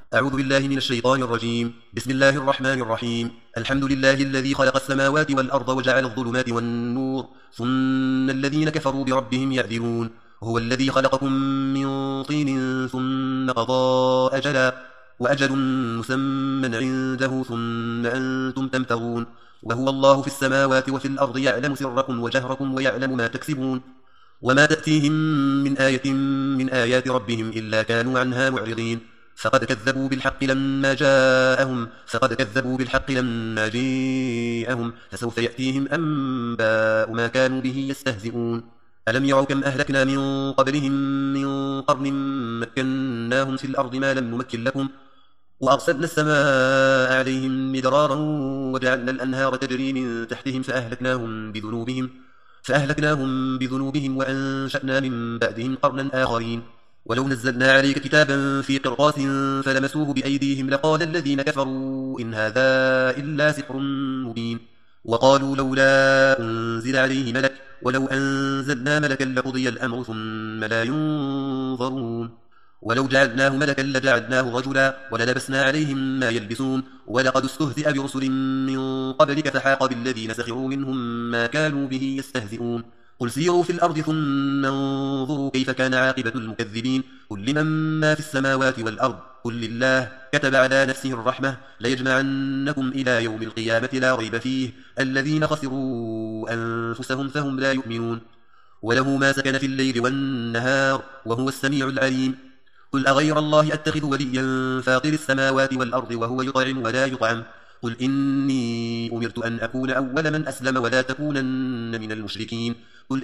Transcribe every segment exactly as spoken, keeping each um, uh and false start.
أعوذ بالله من الشيطان الرجيم. بسم الله الرحمن الرحيم. الحمد لله الذي خلق السماوات والأرض وجعل الظلمات والنور ثم الذين كفروا بربهم يعدلون. هو الذي خلقكم من طين ثم قضى أجلا وأجل مسمى عنده ثم أنتم تمترون. وهو الله في السماوات وفي الأرض يعلم سركم وجهركم ويعلم ما تكسبون. وما تأتيهم من آية من آيات ربهم إلا كانوا عنها معرضين. فقد كذبوا بالحق لما جاءهم فقد كذبوا بالحق لما جاءهم فسوف يأتيهم أنباء ما كانوا به يستهزئون. ألم يروا كم أهلكنا من قبلهم من قرن مكناهم في الأرض ما لم نمكن لكم وأرسلنا السماء عليهم مدرارا وجعلنا الأنهار تجري من تحتهم فأهلكناهم بذنوبهم فأهلكناهم بذنوبهم وأنشأنا من بعدهم قرنا آخرين. ولو نزلنا عليك كتابا في قرطاس فلمسوه بأيديهم لقال الذين كفروا إن هذا إلا سحر مبين. وقالوا لولا أنزل عليه ملك ولو أنزلنا ملكا لقضي الأمر ثم لا ينظرون. ولو جعلناه ملكا لجعلناه رجلا وللبسنا عليهم ما يلبسون. ولقد استهزئ برسل من قبلك فحاق بالذين سخروا منهم ما كانوا به يستهزئون. قل سيروا في الأرض ثم انظروا كيف كان عاقبة المكذبين. قل لمن ما في السماوات والأرض قل لله كتب على نفسه الرحمة ليجمعنكم إلى يوم القيامة لا ريب فيه الذين خسروا أنفسهم فهم لا يؤمنون. وله ما سكن في الليل والنهار وهو السميع العليم. قل أغير الله أتخذ وليا فاطر السماوات والأرض وهو يطعم ولا يطعم. قل إني أمرت أن أكون أول من أسلم ولا تكونن من المشركين. قل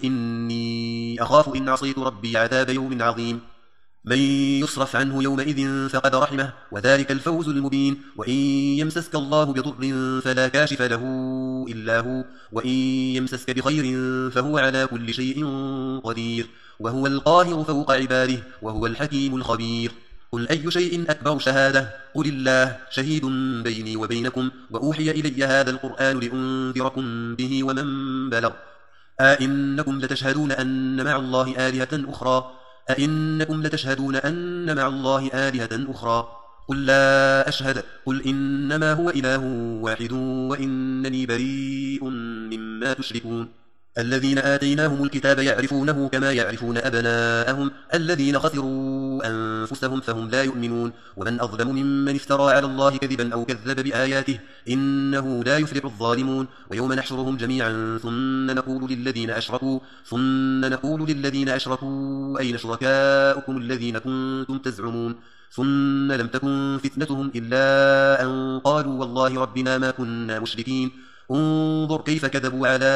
إني أخاف إن عصيت ربي عذاب يوم عظيم. من يصرف عنه يومئذ فقد رحمه وذلك الفوز المبين. وإن يمسسك الله بضر فلا كاشف له إلا هو وإن يمسسك بخير فهو على كل شيء قدير وهو القاهر فوق عباده وهو الحكيم الخبير. قل أي شيء أكبر شهادة قل الله شهيد بيني وبينكم وأوحي إلي هذا القرآن لأنذركم به ومن بلغ. أئنكم لتشهدون أن مع الله آلهة أخرى أئنكم لتشهدون أن مع الله آلهة أخرى قل لا أشهد قل إنما هو إله واحد وإنني بريء مما تشركون. الذين آتيناهم الكتاب يعرفونه كما يعرفون أبناءهم الذين خسروا أنفسهم فهم لا يؤمنون. ومن أظلم ممن افترى على الله كذبا أو كذب بآياته إنه لا يفلح الظالمون. ويوم نحشرهم جميعا ثم نقول للذين أشركوا ثم نقول للذين أشركوا أين شركاؤكم الذين كنتم تزعمون ثم لم تكن فتنتهم إلا أن قالوا والله ربنا ما كنا مشركين. انظر كيف كذبوا على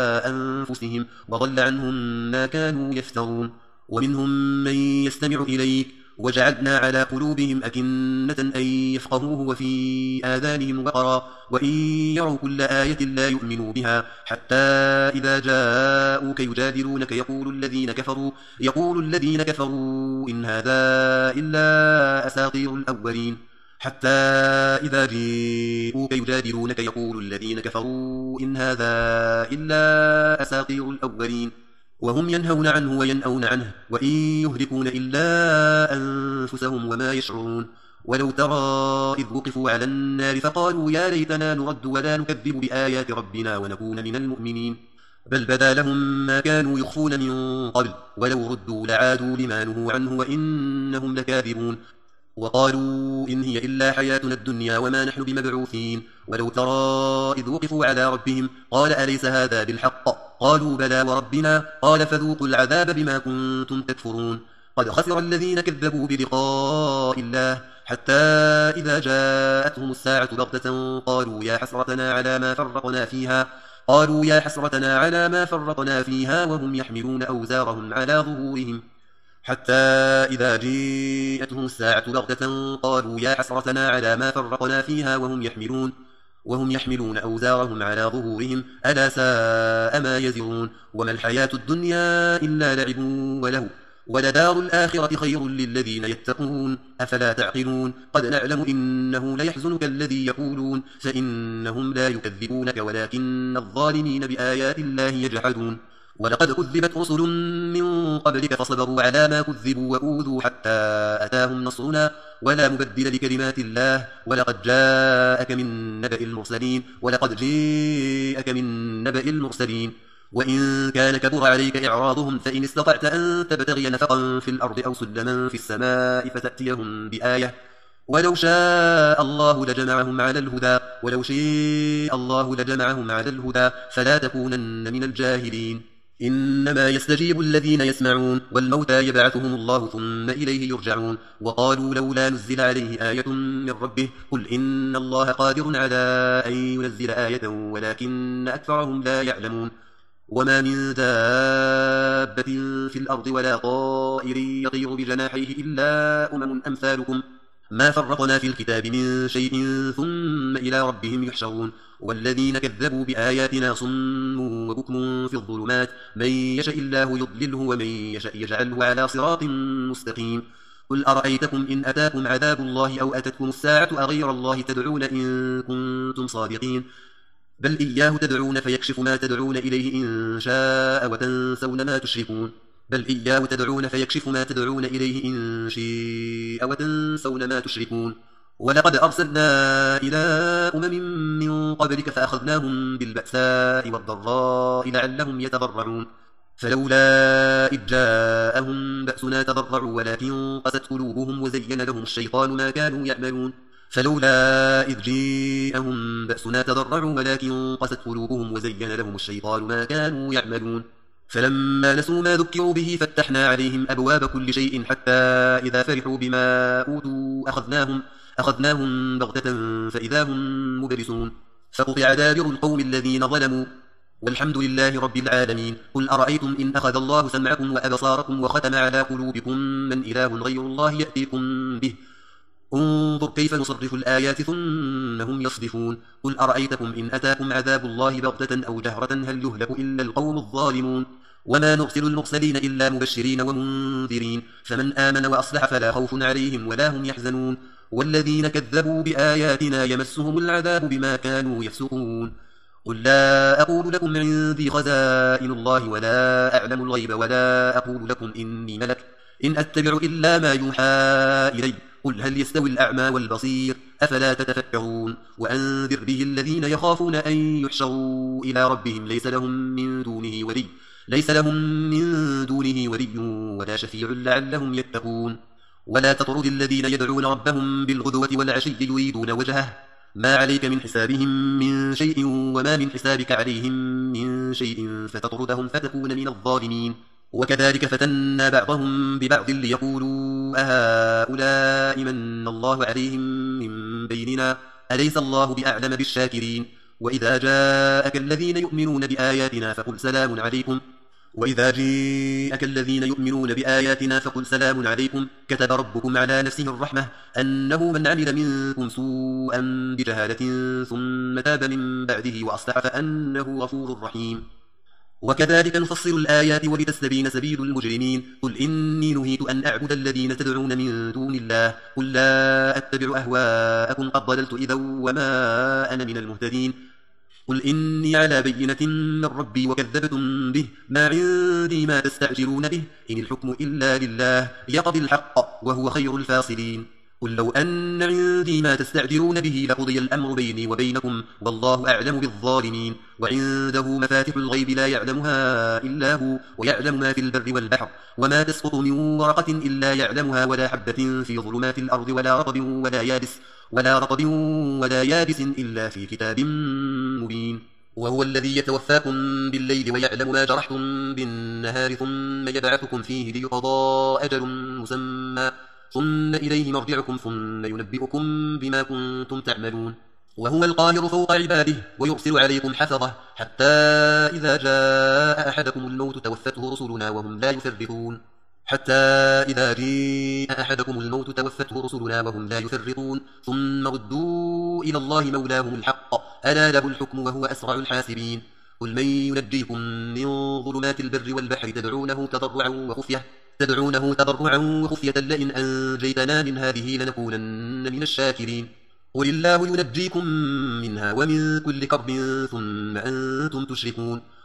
أنفسهم وضل عنهم ما كانوا يفترون. ومنهم من يستمع إليك وجعلنا على قلوبهم أكنة أن يفقهوه وفي آذانهم وقرا وإن يروا كل آية لا يؤمنوا بها حتى إذا جاءوك يجادلونك يقول الذين كفروا يقول الذين كفروا إن هذا إلا أساطير الأولين حتى إذا جاءوك يجادلونك يقول الذين كفروا إن هذا إلا أساطير الأولين وهم ينهون عنه وينأون عنه وإن يهلكون إلا أنفسهم وما يشعرون. ولو ترى إذ وقفوا على النار فقالوا يا ليتنا نرد ولا نكذب بآيات ربنا ونكون من المؤمنين بل بدا لهم ما كانوا يخفون من قبل ولو ردوا لعادوا لما نهوا عنه وإنهم لكاذبون. وقالوا إن هي إلا حياتنا الدنيا وما نحن بمبعوثين. ولو ترى إذ وقفوا على ربهم قال أليس هذا بالحق قالوا بلى وربنا قال فذوقوا العذاب بما كنتم تكفرون. قد خسر الذين كذبوا بلقاء الله حتى إذا جاءتهم الساعة بغتة قالوا يا حسرتنا على ما فرطنا فيها قالوا يا حسرتنا على ما فرطنا فيها وهم يحملون أوزارهم على ظهورهم حتى إذا جاءتهم الساعة بغتة قالوا يا حسرتنا على ما فرطنا فيها وهم يحملون وهم يحملون أوزارهم على ظهورهم ألا ساء ما يزرون. وما الحياة الدنيا إلا لعب وله ولدار الآخرة خير للذين يتقون أفلا تعقلون. قد نعلم إنه ليحزنك الذي يقولون فإنهم لا يكذبونك ولكن الظالمين بآيات الله يجحدون. ولقد كذبت رسل من قبلك فصبروا على ما كذبوا وأوذوا حتى أتاهم نصرنا ولا مبدل لكلمات الله ولقد جاءك من نبأ المرسلين ولقد جاءك من نبأ المرسلين وإن كان كبر عليك إعراضهم فإن استطعت أن تبتغي نفقا في الأرض أو سلما في السماء فتأتيهم بآية ولو شاء الله لجمعهم على الهدى ولو شاء الله لجمعهم على الهدى فلا تكونن من الجاهلين إنما يستجيب الذين يسمعون والموتى يبعثهم الله ثم إليه يرجعون وقالوا لولا نزل عليه آية من ربه قل إن الله قادر على أن ينزل آية ولكن أكثرهم لا يعلمون وما من دابة في الأرض ولا طائر يطير بجناحيه إلا أمم أمثالكم ما فرطنا في الكتاب من شيء ثم إلى ربهم يحشرون والذين كذبوا بآياتنا صم وبكم في الظلمات من يشاء الله يضلله ومن يشاء يجعله على صراط مستقيم قل أرأيتكم إن أتاكم عذاب الله أو أتتكم الساعة أغير الله تدعون إن كنتم صادقين بل إياه تدعون فيكشف ما تدعون إليه إن شاء وتنسون ما تشركون بل إياه تدعون فيكشف ما تدعون إليه إن شاء وتنسون ما تشركون ولقد أرسلنا إلى أمم من قبلك فأخذناهم بالبأساء والضراء لعلهم يتضرعون فلولا إذ جاءهم بأسنا تضرعوا ولكن قست قلوبهم وزين لهم الشيطان ما كانوا يعملون فلولا إذ جاءهم بأسنا تضرعوا ولكن قست قلوبهم وزين لهم الشيطان ما كانوا يعملون فلما نسوا ما ذكروا به فتحنا عليهم أبواب كل شيء حتى إذا فرحوا بما أوتوا أخذناهم, أخذناهم بغتة فإذا هم مبلسون فقطع دابر القوم الذين ظلموا والحمد لله رب العالمين قل أرأيتم إن أخذ الله سمعكم وأبصاركم وختم على قلوبكم من إله غير الله يأتيكم به انظر كيف نصرف الآيات ثم هم يصدفون قل أرأيتكم إن أتاكم عذاب الله بغتة أو جهرة هل يهلك إلا القوم الظالمون وما نرسل المرسلين إلا مبشرين ومنذرين فمن آمن وأصلح فلا خوف عليهم ولا هم يحزنون والذين كذبوا بآياتنا يمسهم العذاب بما كانوا يفسقون قل لا أقول لكم عندي خزائن الله ولا أعلم الغيب ولا أقول لكم إني ملك إن أتبع إلا ما يوحى إلي قل هل يستوي الأعمى والبصير أفلا تتفكرون وأنذر به الذين يخافون أن يحشروا إلى ربهم ليس لهم من دونه ولي ليس لهم من دونه ولي ولا شفيع لعلهم يتقون ولا تطرد الذين يدعون ربهم بالغدوة والعشي يريدون وجهه ما عليك من حسابهم من شيء وما من حسابك عليهم من شيء فتطردهم فتكون من الظالمين وكذلك فتنا بعضهم ببعض ليقولوا أهؤلاء من الله عليهم من بيننا أليس الله بأعلم بالشاكرين وإذا جاءك الذين يؤمنون بآياتنا فقل سلام عليكم وإذا جاءك الذين يؤمنون بآياتنا فقل سلام عليكم كتب ربكم على نفسه الرحمة أنه من عمل منكم سوءا بجهالة ثم تاب من بعده وأصلح فأنه غفور رحيم وكذلك نفصل الآيات ولتستبين سبيل المجرمين قل إني نهيت أن أعبد الذين تدعون من دون الله قل لا أتبع أهواءكم قد ضللت إذا وما أنا من المهتدين قل إني على بينة من ربي وكذبتم به ما عندي ما تستعجلون به إن الحكم إلا لله يقضي الحق وهو خير الفاصلين قل لو أن عندي ما تستعجلون به لقضي الأمر بيني وبينكم والله أعلم بالظالمين وعنده مفاتح الغيب لا يعلمها إلا هو ويعلم ما في البر والبحر وما تسقط من ورقة إلا يعلمها ولا حبة في ظلمات الأرض ولا رطب ولا يابس ولا رطب ولا يابس إلا في كتاب مبين وهو الذي يتوفاكم بالليل ويعلم ما جرحتم بالنهار ثم يبعثكم فيه ليقضى أجل مسمى ثم إليه مرجعكم ثم ينبئكم بما كنتم تعملون وهو القاهر فوق عباده ويرسل عليكم حفظه حتى إذا جاء أحدكم الموت توفته رسلنا وهم لا يفرطون حتى إذا جاء أحدكم الموت توفته رسلنا وهم لا يفرطون ثم ردوا إلى الله مولاهم الحق ألا له الحكم وهو أسرع الحاسبين قل من ينجيكم من ظلمات البر والبحر تدعونه تضرعا وخفية تدعونه تضرعا وخفية لئن أنجيتنا من هذه لنكونن من الشاكرين قل الله ينجيكم منها ومن كل كرب ثم أنتم تشركون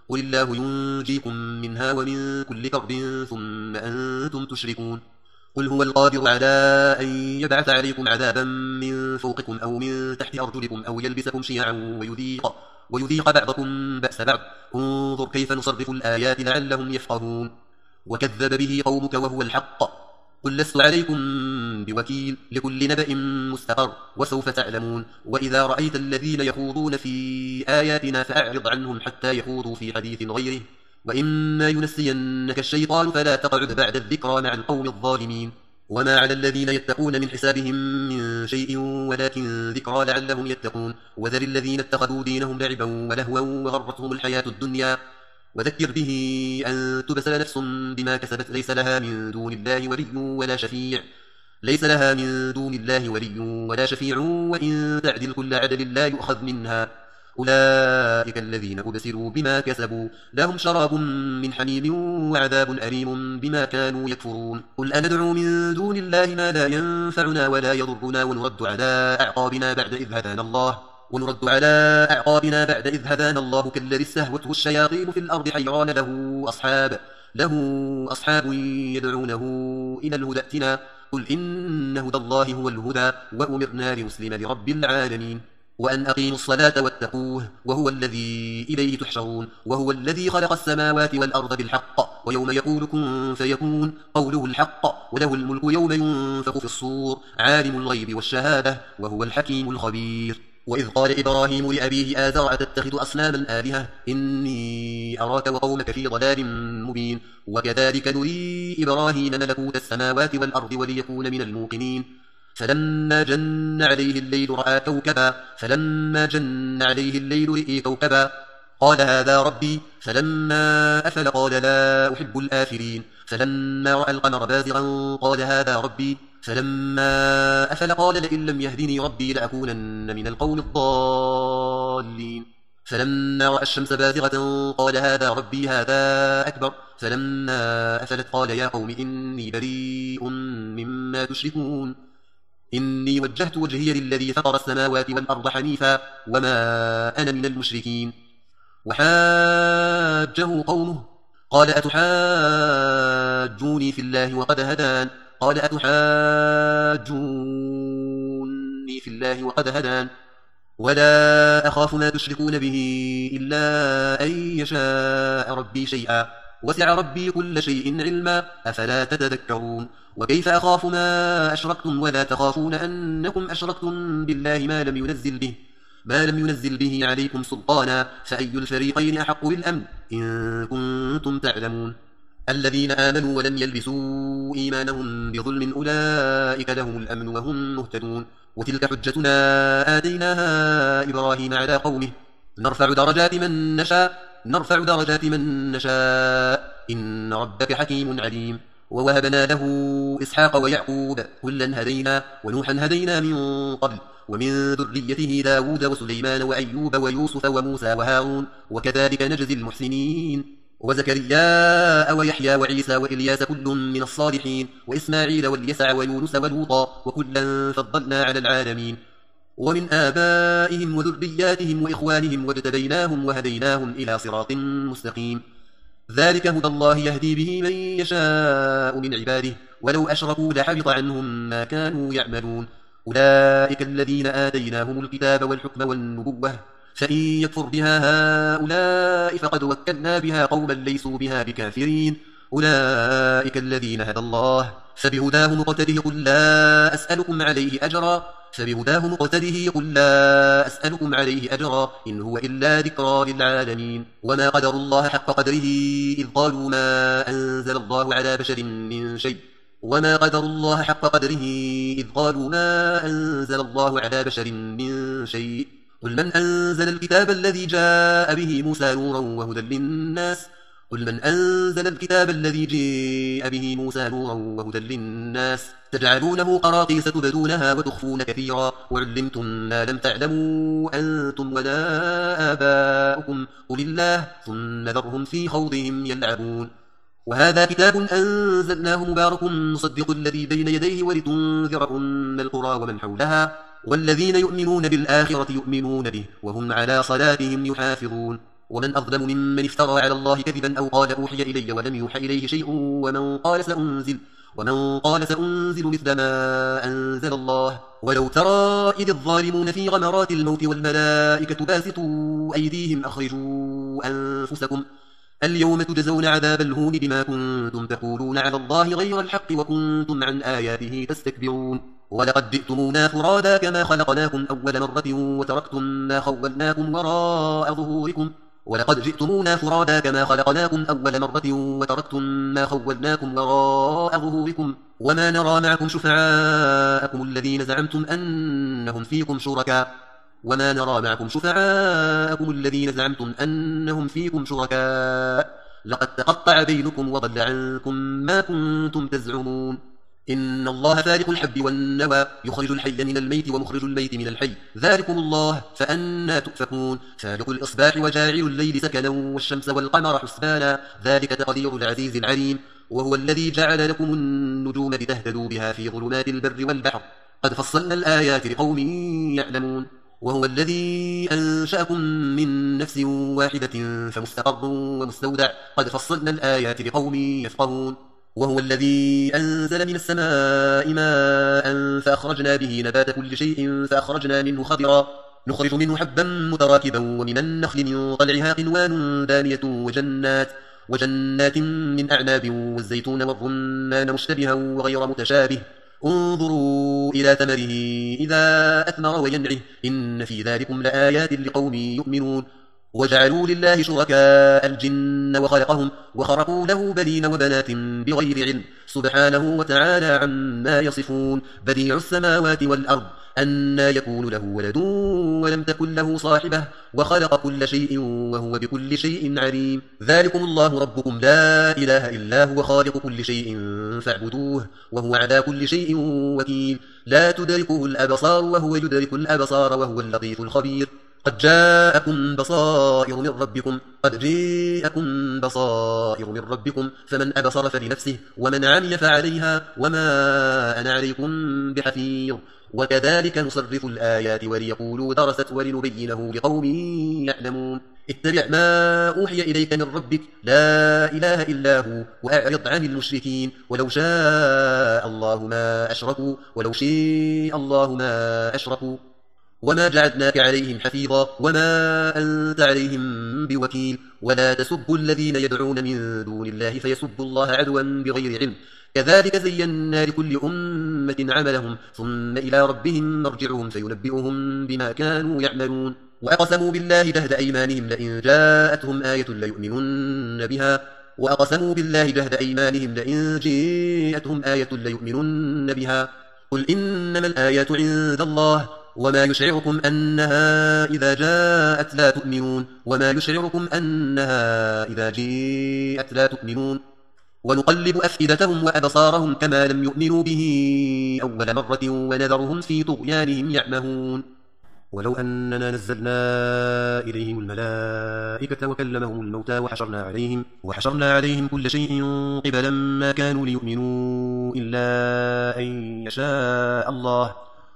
قل الله ينجيكم منها ومن كل كرب ثم أنتم تشركون قل هو القادر على أن يبعث عليكم عذابا من فوقكم أو من تحت أرجلكم أو يلبسكم شيعا ويذيق, ويذيق بعضكم بأس بعض انظر كيف نصرف الآيات لعلهم يفقهون وكذب به قومك وهو الحق قل لست عليكم بوكيل لكل نبأ مستقر وسوف تعلمون وإذا رأيت الذين يخوضون في آياتنا فأعرض عنهم حتى يخوضوا في حديث غيره وإما ينسينك الشيطان فلا تقعد بعد الذكرى مع القوم الظالمين وما على الذين يتقون من حسابهم من شيء ولكن ذكرى لعلهم يتقون وذر الذين اتخذوا دينهم لعبا ولهوا وغرتهم الحياة الدنيا وذكر به أن تبسل نفس بما كسبت ليس لها من دون الله ولي ولا شفيع ليس لها من دون الله ولي ولا شفيع وإن تعدل كل عدل لا يؤخذ منها أولئك الذين أبسلوا بما كسبوا لهم شراب من حميم وعذاب أليم بما كانوا يكفرون قل أندعو من دون الله ما لا ينفعنا ولا يضرنا ونرد على أعقابنا بعد إذ هدانا الله ونرد على أعقابنا بعد إذ هدانا الله كالذي استهوته الشياطين في الأرض حيران له أصحاب له أصحاب يدعونه إلى الهدى ائتنا قل إن هدى الله هو الهدى وأمرنا لنسلم لرب العالمين وأن أقيموا الصلاة واتقوه وهو الذي إليه تحشرون وهو الذي خلق السماوات والأرض بالحق ويوم يقول كن فيكون قوله الحق وله الملك يوم ينفخ في الصور عالم الغيب والشهادة وهو الحكيم الخبير وإذ قال إبراهيم لأبيه آزر أتتخذ أصناما آلهة إني أراك وقومك في ضلال مبين وكذلك نري إبراهيم ملكوت السماوات والأرض وليكون من الموقنين فلما جن عليه الليل رأى كوكبا فلما جن عليه الليل رئي كوكبا قال هذا ربي فلما أفل قال لا أحب الآفلين فلما رأى القمر بازغا قال هذا ربي فلما أفل قال لئن لم يهدني ربي لأكونن من القوم الضالين فلما رأى الشمس بازغة قال هذا ربي هذا أكبر فلما أفلت قال يا قوم إني بريء مما تشركون إني وجهت وجهي للذي فطر السماوات والأرض حنيفا وما أنا من المشركين وحاجه قومه قال أتحاجوني في الله وقد هدان قال أتحاجوني في الله وقد هدان ولا أخاف ما تشركون به إلا أن يشاء ربي شيئا وسع ربي كل شيء علما أفلا تتذكرون وكيف أخاف ما أشركتم ولا تخافون أنكم أشركتم بالله ما لم ينزل به ما لم ينزل به عليكم سلطانا فأي الفريقين أحق بالأمن إن كنتم تعلمون الذين آمنوا ولم يلبسوا إيمانهم بظلم أولئك لهم الأمن وهم مهتدون وتلك حجتنا آتيناها إبراهيم على قومه نرفع درجات من نشاء نرفع درجات من نشاء إن ربك حكيم عليم ووهبنا له إسحاق ويعقوب كلا هدينا ونوحا هدينا من قبل ومن ذريته داود وسليمان وأيوب ويوسف وموسى وهارون وكذلك نجزي المحسنين وزكريا ويحيى وعيسى وإلياس كل من الصالحين وإسماعيل واليسع ويونس ولوطا وكلا فضلنا على العالمين ومن آبائهم وذرياتهم وإخوانهم واجتبيناهم وهديناهم إلى صراط مستقيم ذلك هدى الله يهدي به من يشاء من عباده ولو أشركوا لحبط عنهم ما كانوا يعملون أولئك الذين آتيناهم الكتاب والحكم والنبوة فإن يكفر بها هؤلاء فقد وكلنا بها قوما ليسوا بها بكافرين أولئك الذين هدى الله فبهداه مقتده قل لا أسألكم عليه أجرا فبهداه مقتده قل لا أسألكم عليه أجرا إن هو إلا ذكرى للعالمين وما قدر الله حق قدره إذ قالوا ما أنزل الله على بشر من شيء وما قدر الله حق قدره إذ قالوا ما أنزل الله على بشر من شيء قل من أنزل الكتاب الذي جاء به موسى نورا وهدى للناس قل من أنزل الكتاب الذي جاء به موسى نورا وهدى للناس تجعلونه قراطيس تبدونها وتخفون كثيرا وعلمتم ما لم تعلموا أنتم ولا آباؤكم قل الله ثم ذرهم في خوضهم يلعبون وهذا كتاب أنزلناه مبارك مصدق الذي بين يديه ولتنذر أم القرى ومن حولها والذين يؤمنون بالآخرة يؤمنون به وهم على صلاتهم يحافظون ومن أظلم ممن افترى على الله كذبا أو قال أوحي إلي ولم يوحى إليه شيء ومن قال سأنزل ومن قال سأنزل مثل ما أنزل الله ولو ترى إذ الظالمون في غمرات الموت والملائكة باسطوا أيديهم أخرجوا أنفسكم اليوم تجزون عذاب الهون بما كنتم تقولون على الله غير الحق وكنتم عن آياته تستكبرون ولقد جئتمونا فرادا كما خلقناكم أول مرة وتركتم ما خولناكم وراء ظهوركم ولقد جئتمونا فرادا كما خلقناكم أول مرة وتركتم ما خولناكم وراء ظهوركم وما نرى معكم شفعاءكم الذين زعمتم أنهم فيكم شركاء وما نرى معكم شفعاءكم الذين زعمتم أنهم فيكم شركاء لقد تقطع بينكم وضل عنكم ما كنتم تزعمون إن الله فالق الحب والنوى يخرج الحي من الميت ومخرج الميت من الحي ذلكم الله فأنى تؤفكون فالق الإصباح وجاعل الليل سكنا والشمس والقمر حسبانا ذلك تقدير العزيز العليم وهو الذي جعل لكم النجوم لتهتدوا بها في ظلمات البر والبحر قد فصلنا الآيات لقوم يعلمون وهو الذي أنشأكم من نفس واحدة فمستقر ومستودع قد فصلنا الآيات لقوم يفقهون وهو الذي أنزل من السماء ماء فأخرجنا به نبات كل شيء فأخرجنا منه خضرا نخرج منه حبا متراكبا ومن النخل من طلعها قنوان دانية وجنات وجنات من أعناب والزيتون والرمان مشتبها وغير متشابه انظروا إلى ثمره إذا أثمر وينعه إن في ذلكم لآيات لقوم يؤمنون وجعلوا لله شركاء الجن وخلقهم وخرقوا له بنين وبنات بغير علم سبحانه وتعالى عما يصفون بديع السماوات والأرض أنى يكون له ولد ولم تكن له صاحبة وخلق كل شيء وهو بكل شيء عليم ذلكم الله ربكم لا إله إلا هو خالق كل شيء فاعبدوه وهو على كل شيء وكيل لا تدركه الأبصار وهو يدرك الأبصار وهو اللطيف الخبير قد جاءكم بصائر من ربكم قد جاءكم بصائر من ربكم فمن أبصر فلنفسه ومن عمي فعليها وما أنا عليكم بحفيظ وكذلك نصرف الآيات وليقولوا درست ولنبينه لقوم يعلمون اتبع ما أوحي إليك من ربك لا إله إلا هو وأعرض عن المشركين ولو شاء الله ما أشركوا ولو شاء الله ما أشركوا وما جعلناك عليهم حفيظا وما أنت عليهم بوكيل ولا تسبوا الذين يدعون من دون الله فيسبوا الله عدوا بغير علم كذلك زينا لكل أمة عملهم ثم إلى ربهم مرجعهم فينبئهم بما كانوا يعملون وأقسموا بالله جهد أيمانهم لئن جاءتهم آية ليؤمنن بها وأقسموا بالله جهد أيمانهم لئن جاءتهم آية ليؤمنن بها قل إنما الآيات عند الله وما يشعركم أنها إذا جاءت لا تؤمنون وما يشعركم أنها إذا جاءت لا تؤمنون ونقلب أفئدتهم وأبصارهم كما لم يؤمنوا به أول مرة ونذرهم في طغيانهم يعمهون ولو أننا نزلنا إليهم الملائكة وكلمهم الموتى وحشرنا عليهم وحشرنا عليهم كل شيء قبلا ما كانوا ليؤمنوا إلا أن يشاء الله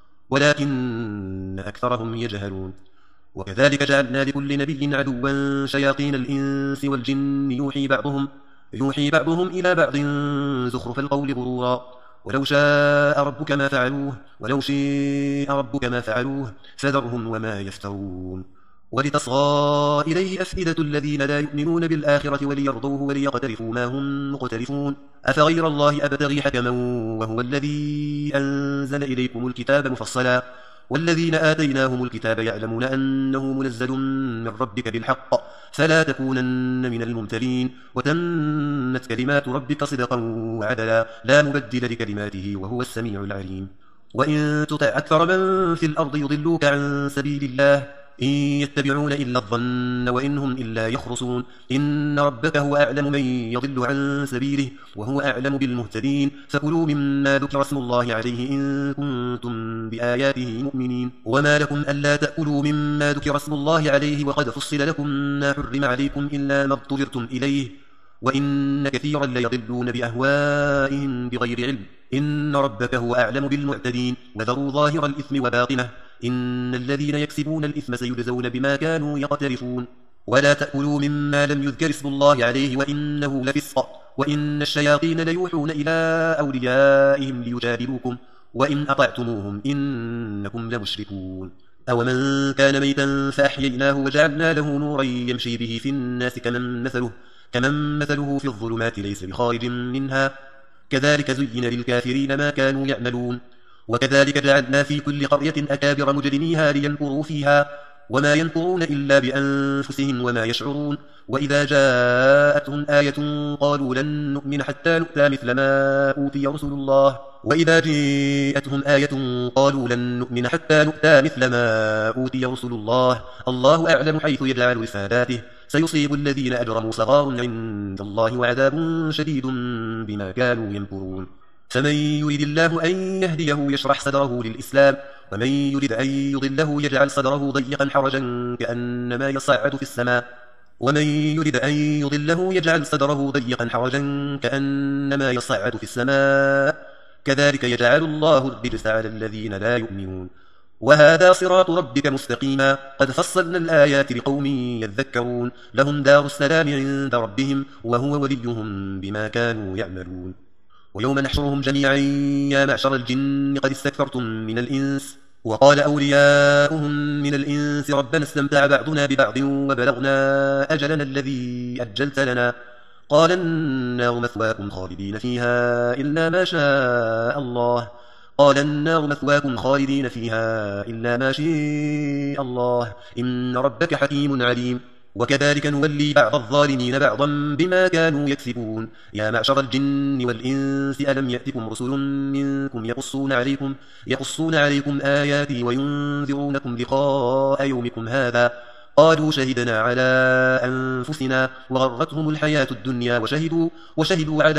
ولكن أكثرهم يجهلون وكذلك جعلنا لكل نبي عدوا شياطين الإنس والجن يوحي بعضهم يوحي بعضهم إلى بعض زخرف القول غرورا ولو شاء ربك ما فعلوه ولو شاء ربك ما فعلوه فذرهم وما يفترون ولتصغى إليه أفئدة الذين لا يؤمنون بالآخرة وليرضوه وليقترفوا ما هم مقترفون أفغير الله أبتغي حكما وهو الذي أنزل إليكم الكتاب مفصلا والذين آتيناهم الكتاب يعلمون أنه منزل من ربك بالحق فلا تكونن من الممترين وتمت كلمات ربك صدقا وعدلا لا مبدل لكلماته وهو السميع العليم وإن تطع أكثر من في الأرض يضلوك عن سبيل الله إن يتبعون إلا الظن وإن هم إلا يخرصون إن ربك هو أعلم من يضل عن سبيله وهو أعلم بالمهتدين فكلوا مما ذكر اسم الله عليه إن كنتم بآياته مؤمنين وما لكم ألا تأكلوا مما ذكر اسم الله عليه وقد فصل لكم ما حرم عليكم إلا ما اضطررتم إليه وإن كثيرا ليضلون بأهوائهم بغير علم إن ربك هو أعلم بالمعتدين وذروا ظاهر الإثم وباطنه إن الذين يكسبون الإثم سيجزون بما كانوا يقترفون ولا تأكلوا مما لم يذكر اسم الله عليه وإنه لفسق وإن الشياطين ليوحون إلى أوليائهم ليجادلوكم وإن أطعتموهم إنكم لمشركون أومن كان ميتا فأحييناه وجعلنا له نورا يمشي به في الناس كمن مثله, كمن مثله في الظلمات ليس بخارج منها كذلك زين للكافرين ما كانوا يعملون وكذلك جعلنا في كل قرية أكابر مجرميها لينكروا فيها وما ينكرون إلا بأنفسهم وما يشعرون وإذا جاءتهم آية قالوا لن نؤمن حتى نؤتى مثل ما أوتي رسل الله وإذا جاءتهم آية قالوا لن نؤمن حتى نؤتى مثل ما أوتي رسل الله الله أعلم حيث يجعل رسالاته سيصيب الذين أجرموا صغار عند الله وعذاب شديد بما كانوا يمكرون فمن يريد الله أن يهديه يشرح صدره للإسلام ومن يريد أن يضله يجعل صدره ضيقا حرجا كأنما يصعد في السماء ومن يريد أن يضله يجعل صدره ضيقا حرجا كأنما يصعد في السماء كذلك يجعل الله الرجس على الذين لا يؤمنون وهذا صراط ربك مستقيما قد فصلنا الآيات لقوم يذكرون لهم دار السلام عند ربهم وهو وليهم بما كانوا يعملون ويوم نحشرهم جميعا يا معشر الجن قد استكثرتم من الإنس وقال أولياؤهم من الإنس ربنا استمتع بعضنا ببعض وبلغنا أجلنا الذي أجلت لنا قال النار مثواكم خالدين فيها إلا ما شاء الله قال النار مثواكم خالدين فيها إلا ما شاء الله إن ربك حكيم عليم وكذلك نولي بعض الظالمين بعضا بما كانوا يكسبون يا معشر الجن والإنس ألم يأتكم رسل منكم يقصون عليكم, يقصون عليكم آياتي وينذرونكم لقاء يومكم هذا قالوا شهدنا على أنفسنا وغرتهم الحياة الدنيا وشهدوا, وشهدوا على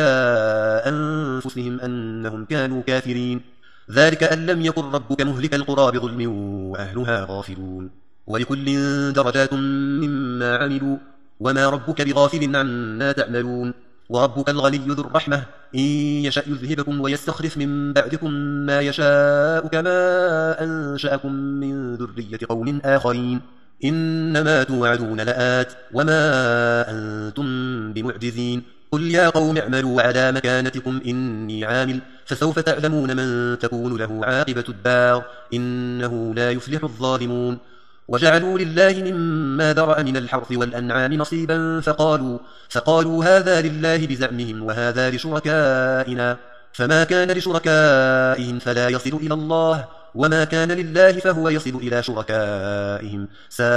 أنفسهم أنهم كانوا كافرين ذلك أن لم يكن ربك مهلك القرى بظلم وأهلها غافلون ولكل درجات مما عملوا وما ربك بغافل عما تعملون وربك الغني ذو الرحمة إن يشأ يذهبكم ويستخلف من بعدكم ما يشاء كما أنشأكم من ذرية قوم آخرين إنما توعدون لآت وما أنتم بمعجزين قل يا قوم اعملوا على مكانتكم إني عامل فسوف تعلمون من تكون له عاقبة الدار إنه لا يفلح الظالمون وجعلوا لله مما ذرأ من الحرث والأنعام نصيبا فقالوا, فقالوا هذا لله بزعمهم وهذا لشركائنا فما كان لشركائهم فلا يصل إلى الله وما كان لله فهو يصل إلى شركائهم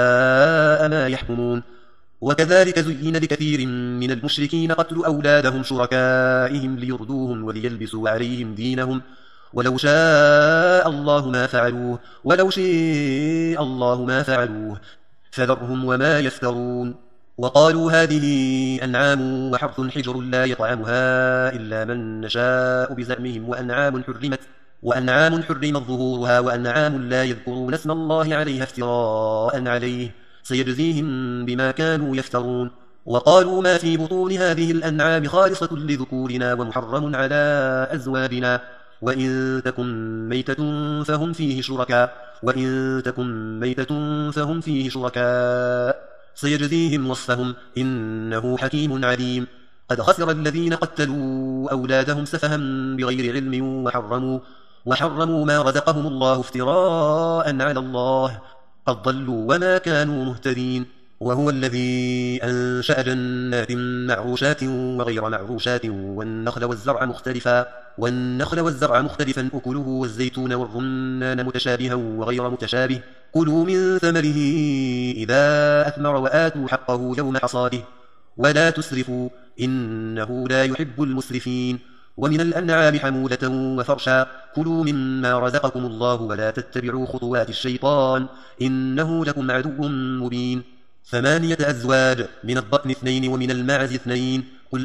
ساء ما يحكمون وكذلك زين لكثير من المشركين قتل أولادهم شركائهم ليردوهم وليلبسوا عليهم دينهم ولو شاء الله ما فعلوه ولو شاء الله ما فعلوه فذرهم وما يفترون وقالوا هذه أنعام وحرث حجر لا يطعمها إلا من نشاء بزعمهم وأنعام حرمت وأنعام حرمت ظهورها وأنعام لا يذكرون اسم الله عليها افتراء عليه سيجزيهم بما كانوا يفترون وقالوا ما في بطون هذه الأنعام خالصة لذكورنا ومحرم على أزواجنا وإن تكن ميتة فهم فيه شركاء وإن تكن ميتة فهم فيه شركاء سيجزيهم وصفهم إنه حكيم عليم قد خسر الذين قتلوا أولادهم سفها بغير علم وحرموا, وحرموا ما رزقهم الله افتراء على الله قد ضلوا وما كانوا مهتدين وهو الذي أنشأ جنات معروشات وغير معروشات والنخل والزرع مختلفا والنخل والزرع مختلفا أكله والزيتون والرمان متشابها وغير متشابه كلوا من ثمره إذا أثمر وآتوا حقه يوم حصاده ولا تسرفوا إنه لا يحب المسرفين ومن الأنعام حمولة وفرشا كلوا مما رزقكم الله ولا تتبعوا خطوات الشيطان إنه لكم عدو مبين ثمانية أزواج من الضأن اثنين ومن المعز اثنين قل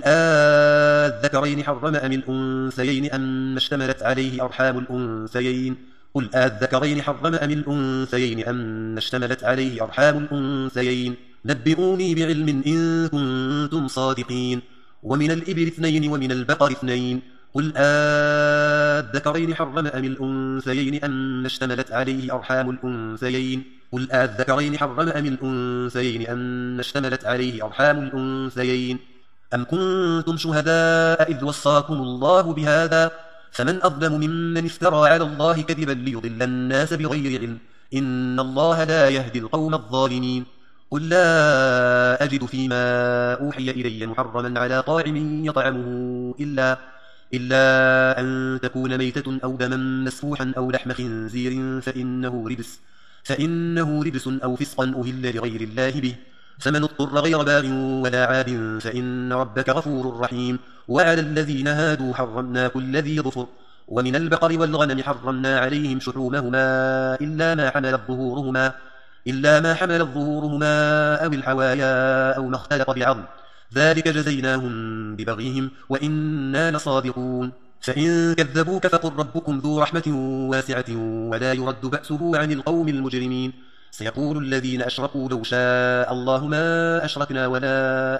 آذكرين حرم أم الأنثيين أم اشتملت عليه أرحام الأنثيين قل آذكرين حرم أم الأنثيين أم اشتملت عليه أرحام الأنثيين نبئوني بعلم إن كنتم صادقين ومن الإبل اثنين ومن البقر اثنين قل آذكرين حرم أم الأنثيين أم اشتملت عليه أرحام الأنثيين قل أذكرين حرم أم الأنثيين أم اشتملت عليه أرحام الأنثيين أم كنتم شهداء إذ وصاكم الله بهذا فمن أظلم ممن افترى على الله كذبا ليضل الناس بغير علم إن الله لا يهدي القوم الظالمين قل لا أجد فيما أوحي إلي محرما على طاعم يطعمه إلا إلا أن تكون ميتة أو دما مسفوحا أو لحم خنزير فإنه رجس فإنه رجس أو فسقا أهل لغير الله به فمن اضطر غير باغ ولا عاد فإن ربك غفور رحيم وعلى الذين هادوا حرمنا كل ذي ظفر ومن البقر والغنم حرمنا عليهم شحومهما إلا ما حملت ظهورهما إلا ما حملت ظهورهما أو الحوايا أو ما اختلط بعظم ذلك جزيناهم ببغيهم وإنا لصادقون فإن كذبوك فقل ربكم ذو رحمة واسعة ولا يرد بأسه عن القوم المجرمين سيقول الذين أشركوا لو شاء الله ما أشركنا ولا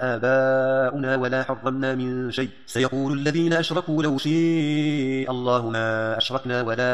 آباؤنا ولا حرمنا من شيء سيقول الذين أشركوا لو شاء الله ما أشركنا ولا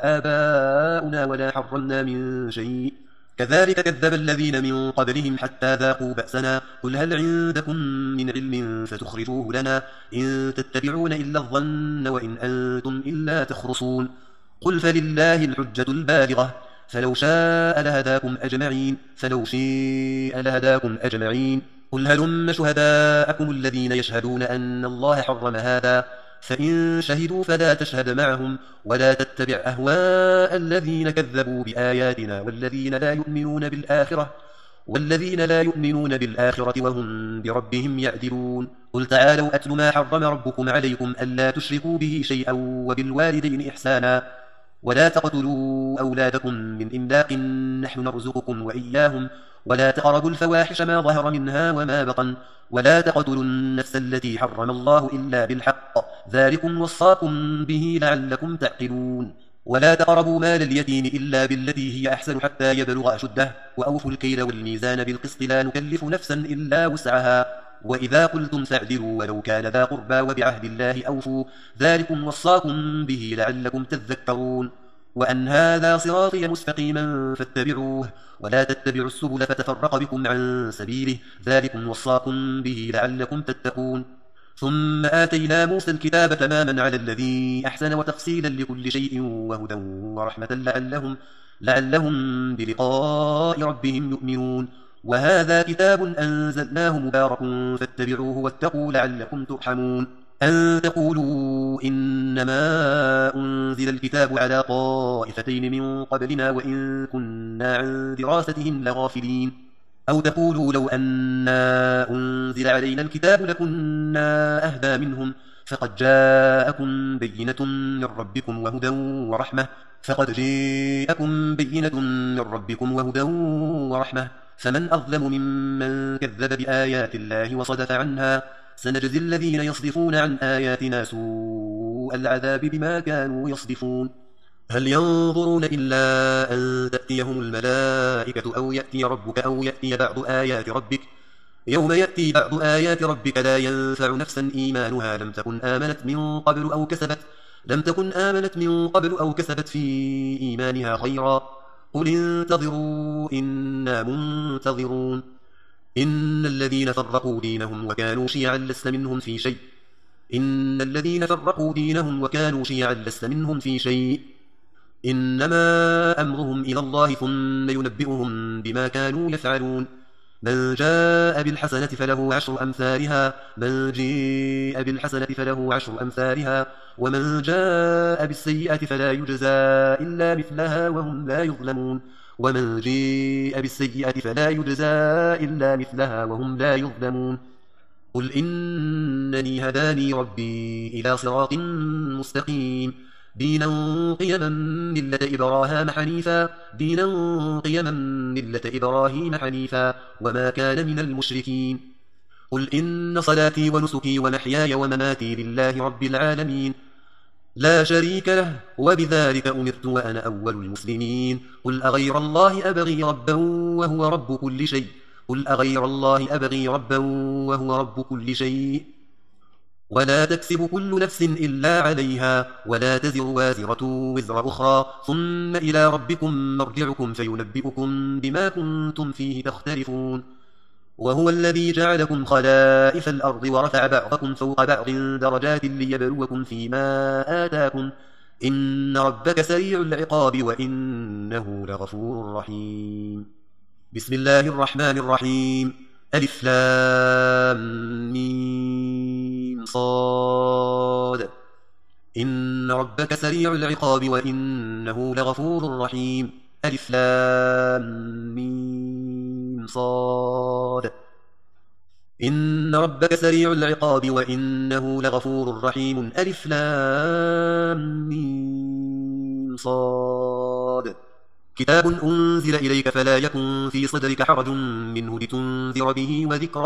آباؤنا ولا حرمنا من شيء كذلك كذب الذين من قبلهم حتى ذاقوا بأسنا قل هل عندكم من علم فتخرجوه لنا إن تتبعون إلا الظن وإن أنتم إلا تخرصون قل فلله الحجة البالغة فلو شاء لهداكم أجمعين فلو شاء لهداكم أجمعين قل هلم شهداءكم الذين يشهدون أن الله حرم هذا فإن شهدوا فلا تشهد معهم ولا تتبع أهواء الذين كذبوا بآياتنا والذين لا يؤمنون بالآخرة والذين لا يؤمنون بالآخرة وهم بربهم يعدلون قل تعالوا أتل ما حرم ربكم عليكم ألا تشركوا به شيئا وبالوالدين إحسانا ولا تقتلوا أولادكم من إملاق نحن نرزقكم وإياهم ولا تقربوا الفواحش ما ظهر منها وما بطن ولا تقتلوا النفس التي حرم الله إلا بالحق ذلكم وصاكم به لعلكم تعقلون ولا تقربوا مال اليتيم إلا بالتي هي أحسن حتى يبلغ أشده وأوفوا الكيل والميزان بالقسط لا نكلف نفسا إلا وسعها وإذا قلتم فاعدلوا ولو كان ذا قربى وبعهد الله أوفوا ذلكم وصاكم به لعلكم تذكرون وأن هذا صراطي مستقيما فاتبعوه ولا تتبعوا السبل فتفرق بكم عن سبيله ذلكم وصاكم به لعلكم تتقون ثم آتينا موسى الكتاب تماما على الذي أحسن وتفصيلا لكل شيء وهدى ورحمة لعلهم, لعلهم بلقاء ربهم يؤمنون وهذا كتاب أنزلناه مبارك فاتبعوه واتقوا لعلكم ترحمون أن تقولوا إنما أنزل الكتاب على طائفتين من قبلنا وإن كنا عن دراستهم لغافلين أو تقولوا لو أنا أنزل علينا الكتاب لكنا أهدى منهم فقد جاءكم بينة من ربكم وهدى ورحمة فقد جاءكم بينة من ربكم وهدى ورحمة فمن أظلم ممن كذب بآيات الله وصدف عنها سنجزي الذين يصدفون عن آياتنا سوء العذاب بما كانوا يصدفون هل ينظرون إلا أن تأتيهم الملائكة أو يأتي ربك أو يأتي بعض آيات ربك يوم يأتي بعض آيات ربك لا ينفع نفسا إيمانها لم تكن آمنت من قبل أو كسبت لم تكن آمنت من قبل أو كسبت في إيمانها خيرا قل انتظروا إنا منتظرون إن الذين فرقوا دينهم وكانوا شيعا لست منهم في شيء إن الذين فرقوا دينهم وكانوا شيعا لست منهم في شيء إنما أمرهم إلى الله ثم ينبئهم بما كانوا يفعلون من جاء بالحسنة فله عشر أمثالها من جاء بالحسنة فله عشر أمثالها ومن جاء بالسيئة فلا يجزى إلا مثلها وهم لا يظلمون ومن جاء بالسيئة فلا يجزى إلا مثلها وهم لا يظلمون قل إنني هداني ربي إلى صراط مستقيم دينا قيما ملة إبراهيم حنيفا دينا قيما ملة إبراهيم حنيفا وما كان من المشركين قل إن صلاتي ونسكي ومحياي ومماتي لله رب العالمين لا شريك له وبذلك أمرت وأنا أول المسلمين قل أغير الله أبغي ربا وهو رب كل شيء قل أغير الله أبغي ربا وهو رب كل شيء ولا تكسب كل نفس إلا عليها ولا تزر وازرة وزر أخرى ثم إلى ربكم مرجعكم فينبئكم بما كنتم فيه تختلفون وهو الذي جعلكم خلائف الأرض ورفع بعضكم فوق بعض درجات ليبلوكم فيما آتاكم إن ربك سريع العقاب وإنه لغفور رحيم بسم الله الرحمن الرحيم ألف لام ميم صاد إن ربك سريع العقاب وإنه لغفور رحيم ألف لام ميم صاد إن ربك سريع العقاب وإنه لغفور رحيم ألف لام ميم صاد كتاب أنزل إليك فلا يكن في صدرك حرج منه لتنذر به وذكرى